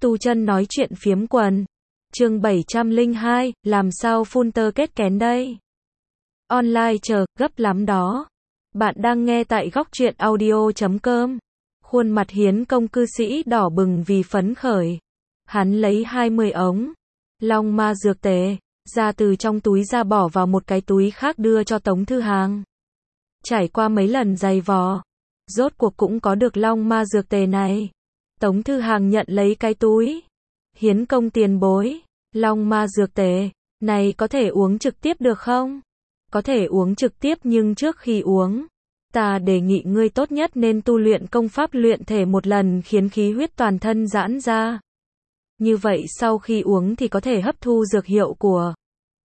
Tu chân nói chuyện phiếm quần. Chương 702, làm sao phun tơ kết kén đây? Online chờ, gấp lắm đó. Bạn đang nghe tại góc truyện audio.com. Khuôn mặt Hiến công cư sĩ đỏ bừng vì phấn khởi. Hắn lấy 20 ống long ma dược tề ra từ trong túi ra bỏ vào một cái túi khác đưa cho Tống Thư Hàng. Trải qua mấy lần giày vò, rốt cuộc cũng có được long ma dược tề này. Tống Thư Hàng nhận lấy cái túi. Hiến công tiền bối, long ma dược tề này có thể uống trực tiếp được không? Có thể uống trực tiếp, nhưng trước khi uống, ta đề nghị ngươi tốt nhất nên tu luyện công pháp luyện thể một lần, khiến khí huyết toàn thân giãn ra. Như vậy sau khi uống thì có thể hấp thu dược hiệu của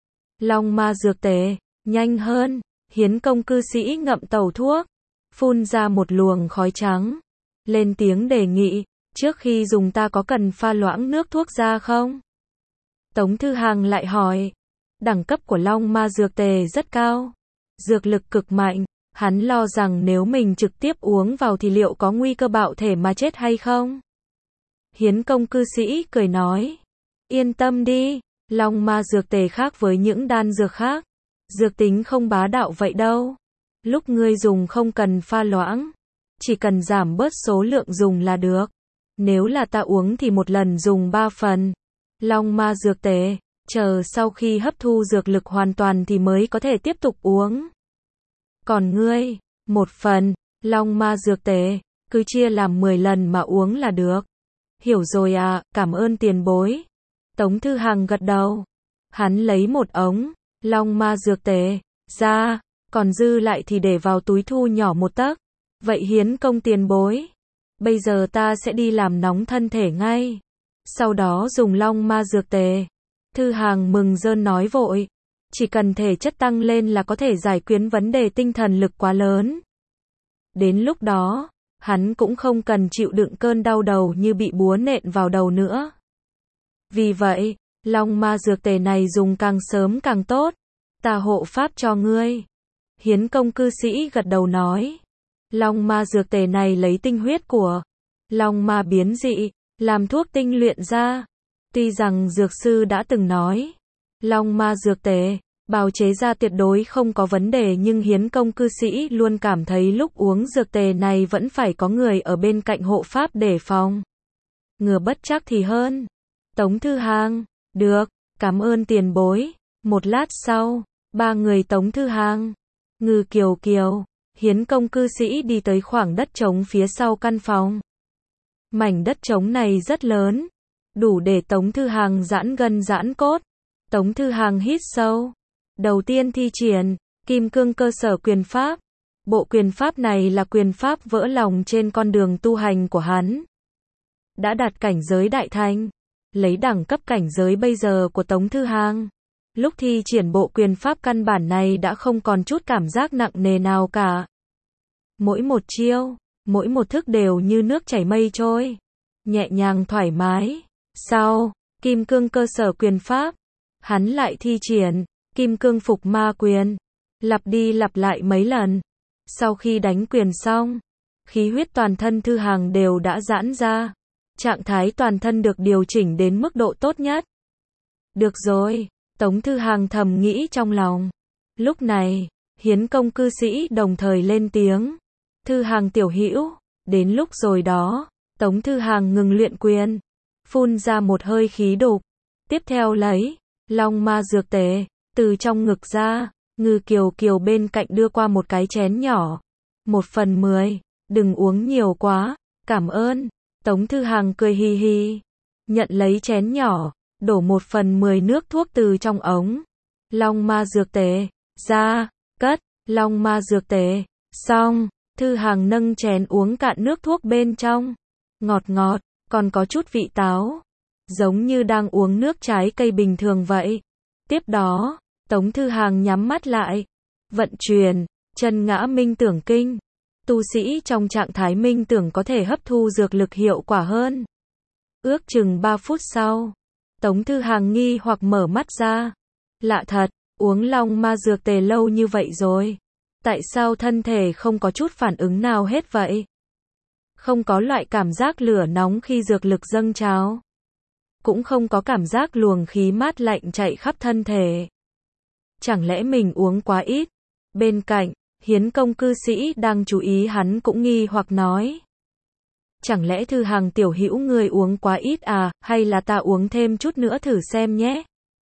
long ma dược tề nhanh hơn. Hiến công cư sĩ ngậm tẩu thuốc, phun ra một luồng khói trắng, lên tiếng đề nghị, trước khi dùng ta có cần pha loãng nước thuốc ra không? Tống Thư Hàng lại hỏi, đẳng cấp của long ma dược tề rất cao, dược lực cực mạnh, hắn lo rằng nếu mình trực tiếp uống vào thì liệu có nguy cơ bạo thể mà chết hay không? Hiến công cư sĩ cười nói, yên tâm đi, long ma dược tề khác với những đan dược khác, dược tính không bá đạo vậy đâu. Lúc ngươi dùng không cần pha loãng, chỉ cần giảm bớt số lượng dùng là được. Nếu là ta uống thì một lần dùng 3 phần long ma dược tề, chờ sau khi hấp thu dược lực hoàn toàn thì mới có thể tiếp tục uống. Còn ngươi, 1 phần long ma dược tề, cứ chia làm 10 lần mà uống là được. Hiểu rồi à, cảm ơn tiền bối. Tống Thư Hàng gật đầu. Hắn lấy một ống long ma dược tề ra, còn dư lại thì để vào túi thu nhỏ 1 tấc. Vậy Hiến công tiền bối, bây giờ ta sẽ đi làm nóng thân thể ngay, sau đó dùng long ma dược tề. Thư Hàng mừng rơn nói vội, chỉ cần thể chất tăng lên là có thể giải quyết vấn đề tinh thần lực quá lớn. Đến lúc đó, hắn cũng không cần chịu đựng cơn đau đầu như bị búa nện vào đầu nữa. Vì vậy, long ma dược tề này dùng càng sớm càng tốt, ta hộ pháp cho ngươi. Hiến công cư sĩ gật đầu nói, long ma dược tề này lấy tinh huyết của long ma biến dị làm thuốc tinh luyện ra. Tuy rằng dược sư đã từng nói, long ma dược tề bào chế ra tuyệt đối không có vấn đề, nhưng Hiến công cư sĩ luôn cảm thấy lúc uống dược tề này vẫn phải có người ở bên cạnh hộ pháp để phòng ngừa bất trắc thì hơn. Tống Thư Hàng, được, cảm ơn tiền bối. Một lát sau, 3 người Tống Thư Hàng, Ngư Kiều Kiều, Hiến công cư sĩ đi tới khoảng đất trống phía sau căn phòng. Mảnh đất trống này rất lớn, đủ để Tống Thư Hàng giãn gân giãn cốt. Tống Thư Hàng hít sâu. Đầu tiên thi triển Kim Cương cơ sở quyền pháp. Bộ quyền pháp này là quyền pháp vỡ lòng trên con đường tu hành của hắn. Đã đạt cảnh giới đại thành. Lấy đẳng cấp cảnh giới bây giờ của Tống Thư Hàng, lúc thi triển bộ quyền pháp căn bản này đã không còn chút cảm giác nặng nề nào cả. Mỗi một chiêu, mỗi một thức đều như nước chảy mây trôi, nhẹ nhàng thoải mái. Sau Kim Cương cơ sở quyền pháp, hắn lại thi triển Kim Cương phục ma quyền, lặp đi lặp lại mấy lần. Sau khi đánh quyền xong, khí huyết toàn thân Thư Hàng đều đã giãn ra, trạng thái toàn thân được điều chỉnh đến mức độ tốt nhất. Được rồi, Tống Thư Hàng thầm nghĩ trong lòng. Lúc này, Hiến công cư sĩ đồng thời lên tiếng, Thư Hàng tiểu hữu, đến lúc rồi đó. Tống Thư Hàng ngừng luyện quyền, phun ra một hơi khí đục, tiếp theo lấy long ma dược tề từ trong ngực ra. Ngư Kiều Kiều bên cạnh đưa qua một cái chén nhỏ. 1/10, đừng uống nhiều quá, cảm ơn. Tống Thư Hàng cười hi hi, nhận lấy chén nhỏ, đổ 1/10 nước thuốc từ trong ống long ma dược tề ra, cất long ma dược tề xong. Thư Hàng nâng chén uống cạn nước thuốc bên trong, ngọt ngọt, còn có chút vị táo, giống như đang uống nước trái cây bình thường vậy. Tiếp đó, Tống Thư Hàng nhắm mắt lại, vận chuyển chân ngã minh tưởng kinh. Tu sĩ trong trạng thái minh tưởng có thể hấp thu dược lực hiệu quả hơn. Ước chừng 3 phút sau, Tống Thư Hàng nghi hoặc mở mắt ra. Lạ thật, uống long ma dược tề lâu như vậy rồi, tại sao thân thể không có chút phản ứng nào hết vậy? Không có loại cảm giác lửa nóng khi dược lực dâng trào. cũng không có cảm giác luồng khí mát lạnh chạy khắp thân thể. Chẳng lẽ mình uống quá ít? Bên cạnh, Hiến công cư sĩ đang chú ý hắn cũng nghi hoặc nói. Chẳng lẽ Thư Hằng tiểu hữu người uống quá ít à, hay là ta uống thêm chút nữa thử xem nhé?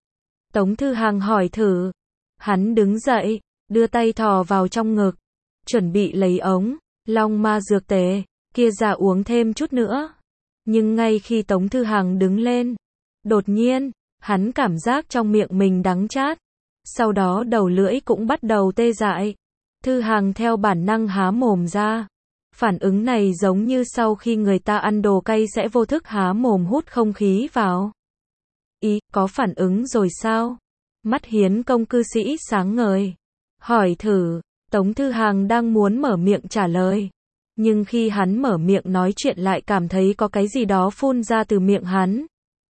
Tống Thư Hằng hỏi thử. Hắn đứng dậy, đưa tay thò vào trong ngực, chuẩn bị lấy ống long ma dược tề kia ra uống thêm chút nữa. Nhưng ngay khi Tống Thư Hằng đứng lên, đột nhiên, hắn cảm giác trong miệng mình đắng chát. Sau đó đầu lưỡi cũng bắt đầu tê dại. Thư Hằng theo bản năng há mồm ra. Phản ứng này giống như sau khi người ta ăn đồ cay sẽ vô thức há mồm hút không khí vào. Ý, có phản ứng rồi sao? Mắt Hiến công cư sĩ sáng ngời. Hỏi thử, Tống Thư Hằng đang muốn mở miệng trả lời. Nhưng khi hắn mở miệng nói chuyện lại cảm thấy có cái gì đó phun ra từ miệng hắn.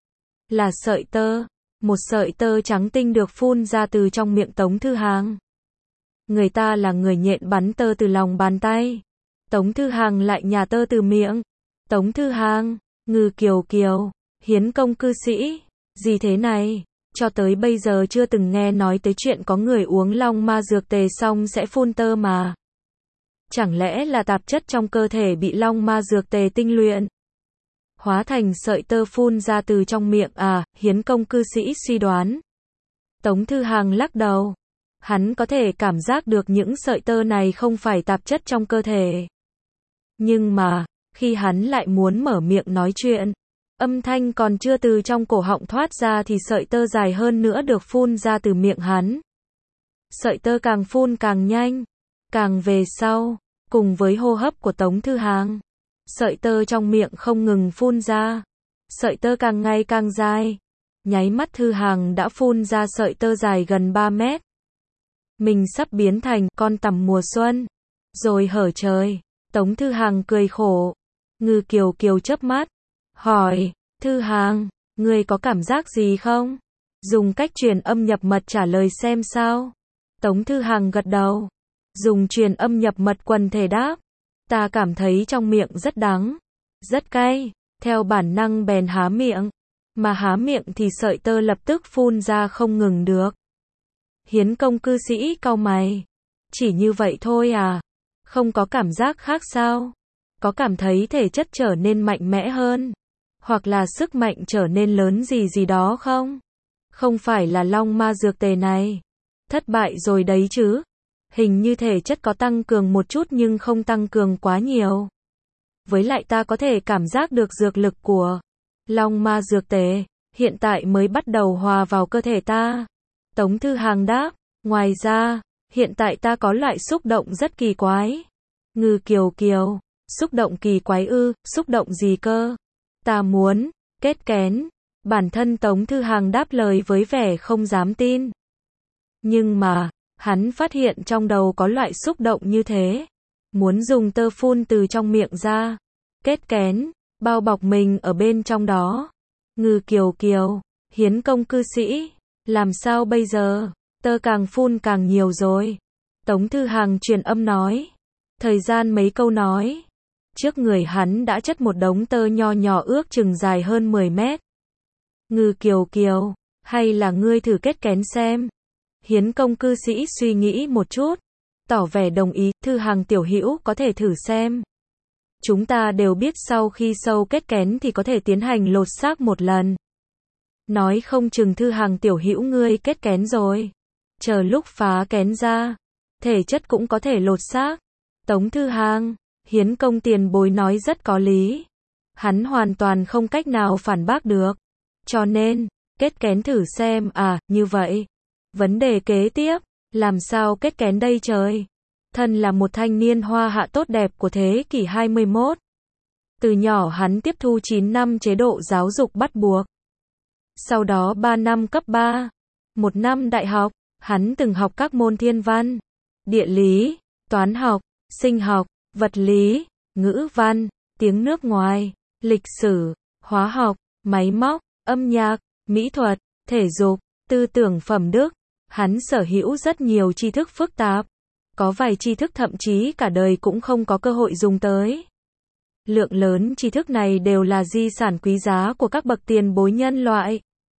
Là sợi tơ. Một sợi tơ trắng tinh được phun ra từ trong miệng Tống Thư Hằng. Người ta là người nhện bắn tơ từ lòng bàn tay. Tống Thư Hằng lại nhả tơ từ miệng. Tống Thư Hằng, Ngư Kiều Kiều, Hiến công cư sĩ, gì thế này? Cho tới bây giờ chưa từng nghe nói tới chuyện có người uống long ma dược tề xong sẽ phun tơ mà. Chẳng lẽ là tạp chất trong cơ thể bị long ma dược tề tinh luyện hóa thành sợi tơ phun ra từ trong miệng à? Hiến công cư sĩ suy đoán. Tống Thư Hằng lắc đầu. Hắn có thể cảm giác được những sợi tơ này không phải tạp chất trong cơ thể. Nhưng mà, khi hắn lại muốn mở miệng nói chuyện, âm thanh còn chưa từ trong cổ họng thoát ra thì sợi tơ dài hơn nữa được phun ra từ miệng hắn. Sợi tơ càng phun càng nhanh, càng về sau, cùng với hô hấp của Tống Thư Hằng. Sợi tơ trong miệng không ngừng phun ra. Sợi tơ càng ngày càng dài. Nháy mắt Thư Hằng đã phun ra sợi tơ dài gần 3 mét. Mình sắp biến thành con tằm mùa xuân. Rồi hở trời. Tống Thư Hằng cười khổ. Ngư Kiều Kiều chớp mắt. Hỏi, Thư Hằng, ngươi có cảm giác gì không? Dùng cách truyền âm nhập mật trả lời xem sao. Tống Thư Hằng gật đầu. Dùng truyền âm nhập mật quần thể đáp. Ta cảm thấy trong miệng rất đắng, rất cay, theo bản năng bèn há miệng. Mà há miệng thì sợi tơ lập tức phun ra không ngừng được. Hiến công cư sĩ cau mày. Chỉ như vậy thôi à? Không có cảm giác khác sao? Có cảm thấy thể chất trở nên mạnh mẽ hơn? Hoặc là sức mạnh trở nên lớn gì gì đó không? Không phải là long ma dược tề này thất bại rồi đấy chứ? Hình như thể chất có tăng cường một chút nhưng không tăng cường quá nhiều. Với lại ta có thể cảm giác được dược lực của long ma dược tề hiện tại mới bắt đầu hòa vào cơ thể ta. Tống Thư Hằng đáp. Ngoài ra, hiện tại ta có loại xúc động rất kỳ quái. Ngư Kiều Kiều, xúc động kỳ quái ư? Xúc động gì cơ? Ta muốn kết kén. Bản thân Tống Thư Hằng đáp lời với vẻ không dám tin. Nhưng mà, hắn phát hiện trong đầu có loại xúc động như thế. Muốn dùng tơ phun từ trong miệng ra. Kết kén, bao bọc mình ở bên trong đó. Ngư Kiều Kiều, Hiến công cư sĩ, làm sao bây giờ? Tơ càng phun càng nhiều rồi. Tống Thư Hằng truyền âm nói. Thời gian mấy câu nói. Trước người hắn đã chất một đống tơ nho nhỏ ước chừng dài hơn 10 mét. Ngư Kiều Kiều, hay là ngươi thử kết kén xem? Hiến công cư sĩ suy nghĩ một chút, tỏ vẻ đồng ý. Thư Hằng tiểu hữu có thể thử xem. Chúng ta đều biết sau khi sâu kết kén thì có thể tiến hành lột xác một lần. Nói không chừng Thư Hằng tiểu hữu ngươi kết kén rồi. Chờ lúc phá kén ra, thể chất cũng có thể lột xác. Tống Thư Hằng, Hiến công tiền bối nói rất có lý. Hắn hoàn toàn không cách nào phản bác được. Cho nên, kết kén thử xem à? Như vậy. Vấn đề kế tiếp, làm sao kết kén đây trời? Thân là một thanh niên hoa hạ tốt đẹp của thế kỷ 21. Từ nhỏ hắn tiếp thu 9 năm chế độ giáo dục bắt buộc. Sau đó 3 năm cấp 3, 1 năm đại học, hắn từng học các môn thiên văn, địa lý, toán học, sinh học, vật lý, ngữ văn, tiếng nước ngoài, lịch sử, hóa học, máy móc, âm nhạc, mỹ thuật, thể dục, tư tưởng phẩm đức. Hắn sở hữu rất nhiều tri thức phức tạp. Có vài tri thức thậm chí cả đời cũng không có cơ hội dùng tới. Lượng lớn tri thức này đều là di sản quý giá của các bậc tiền bối nhân loại.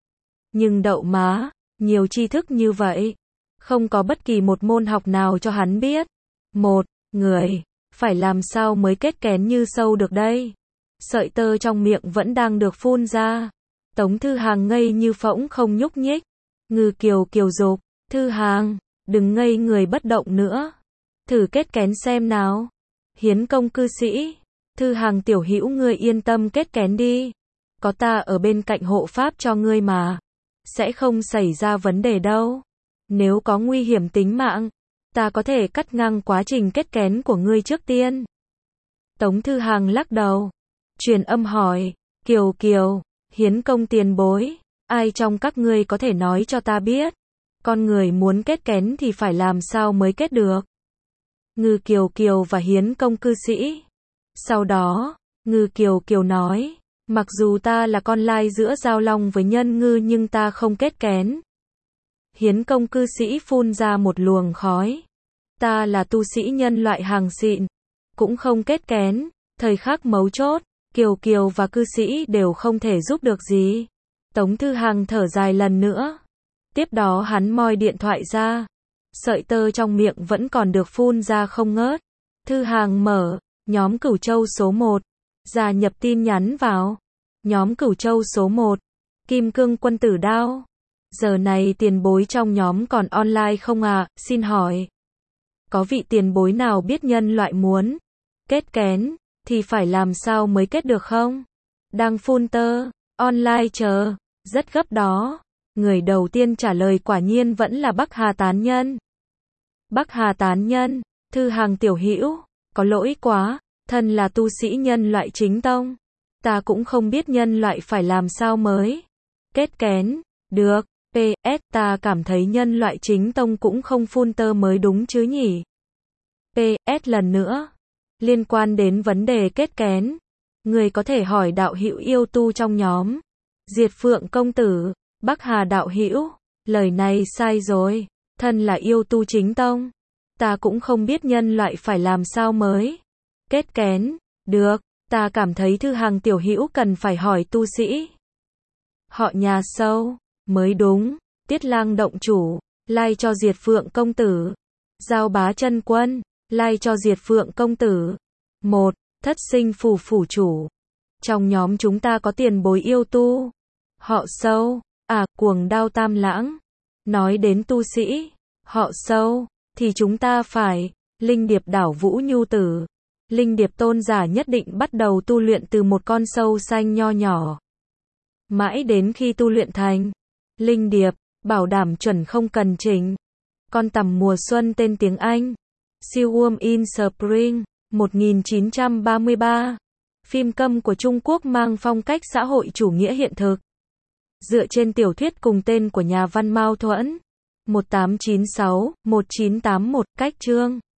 Nhưng đậu má, nhiều tri thức như vậy, không có bất kỳ một môn học nào cho hắn biết. Một người, phải làm sao mới kết kén như sâu được đây? Sợi tơ trong miệng vẫn đang được phun ra. Tống Thư Hàng ngây như phỗng không nhúc nhích. Ngư Kiều Kiều dục, Thư Hàng, đừng ngây người bất động nữa. Thử kết kén xem nào. Hiến Công cư sĩ, Thư Hàng tiểu hữu ngươi yên tâm kết kén đi. Có ta ở bên cạnh hộ pháp cho ngươi mà. Sẽ không xảy ra vấn đề đâu. Nếu có nguy hiểm tính mạng, ta có thể cắt ngang quá trình kết kén của ngươi trước tiên. Tống Thư Hàng lắc đầu. Truyền âm hỏi, Kiều Kiều, Hiến Công tiền bối, ai trong các ngươi có thể nói cho ta biết, con người muốn kết kén thì phải làm sao mới kết được? Ngư Kiều Kiều và Hiến Công cư sĩ. Sau đó, Ngư Kiều Kiều nói, mặc dù ta là con lai giữa giao long với nhân ngư nhưng ta không kết kén. Hiến Công cư sĩ phun ra một luồng khói. Ta là tu sĩ nhân loại hàng xịn, cũng không kết kén. Thời khắc mấu chốt, Kiều Kiều và cư sĩ đều không thể giúp được gì. Tống Thư Hàng thở dài lần nữa. Tiếp đó hắn moi điện thoại ra. Sợi tơ trong miệng vẫn còn được phun ra không ngớt. Thư Hàng mở, nhóm Cửu Châu số 1. Gia nhập tin nhắn vào. Nhóm Cửu Châu số 1. Kim Cương Quân Tử Đao. Giờ này tiền bối trong nhóm còn online không à, xin hỏi. Có vị tiền bối nào biết nhân loại muốn kết kén thì phải làm sao mới kết được không? Đang phun tơ, online chờ, rất gấp đó. Người đầu tiên trả lời quả nhiên vẫn là Bắc Hà Tán Nhân. Bắc Hà Tán Nhân, Thư Hàng tiểu hữu, có lỗi quá, thân là tu sĩ nhân loại chính tông. Ta cũng không biết nhân loại phải làm sao mới kết kén, được, PS ta cảm thấy nhân loại chính tông cũng không phun tơ mới đúng chứ nhỉ. PS lần nữa, liên quan đến vấn đề kết kén, người có thể hỏi đạo hữu yêu tu trong nhóm. Diệt Phượng công tử, Bắc Hà đạo hữu, lời này sai rồi, thân là yêu tu chính tông, ta cũng không biết nhân loại phải làm sao mới kết kén, được, ta cảm thấy Thư Hàng tiểu hữu cần phải hỏi tu sĩ họ nhà sâu mới đúng. Tiết Lang động chủ, like cho Diệt Phượng công tử. Giao Bá chân quân, like cho Diệt Phượng công tử. 1. Thất sinh phủ phủ chủ. Trong nhóm chúng ta có tiền bối yêu tu họ sâu, Cuồng Đao Tam Lãng. Nói đến tu sĩ họ sâu thì chúng ta phải Linh Điệp đảo Vũ Nhu tử. Linh Điệp tôn giả nhất định bắt đầu tu luyện từ một con sâu xanh nho nhỏ, mãi đến khi tu luyện thành Linh Điệp, bảo đảm chuẩn không cần chỉnh. Con tằm mùa xuân tên tiếng Anh, Silkworm in Spring, 1933. Phim câm của Trung Quốc mang phong cách xã hội chủ nghĩa hiện thực. Dựa trên tiểu thuyết cùng tên của nhà văn Mao Thuẫn. 1896-1981, cách chương.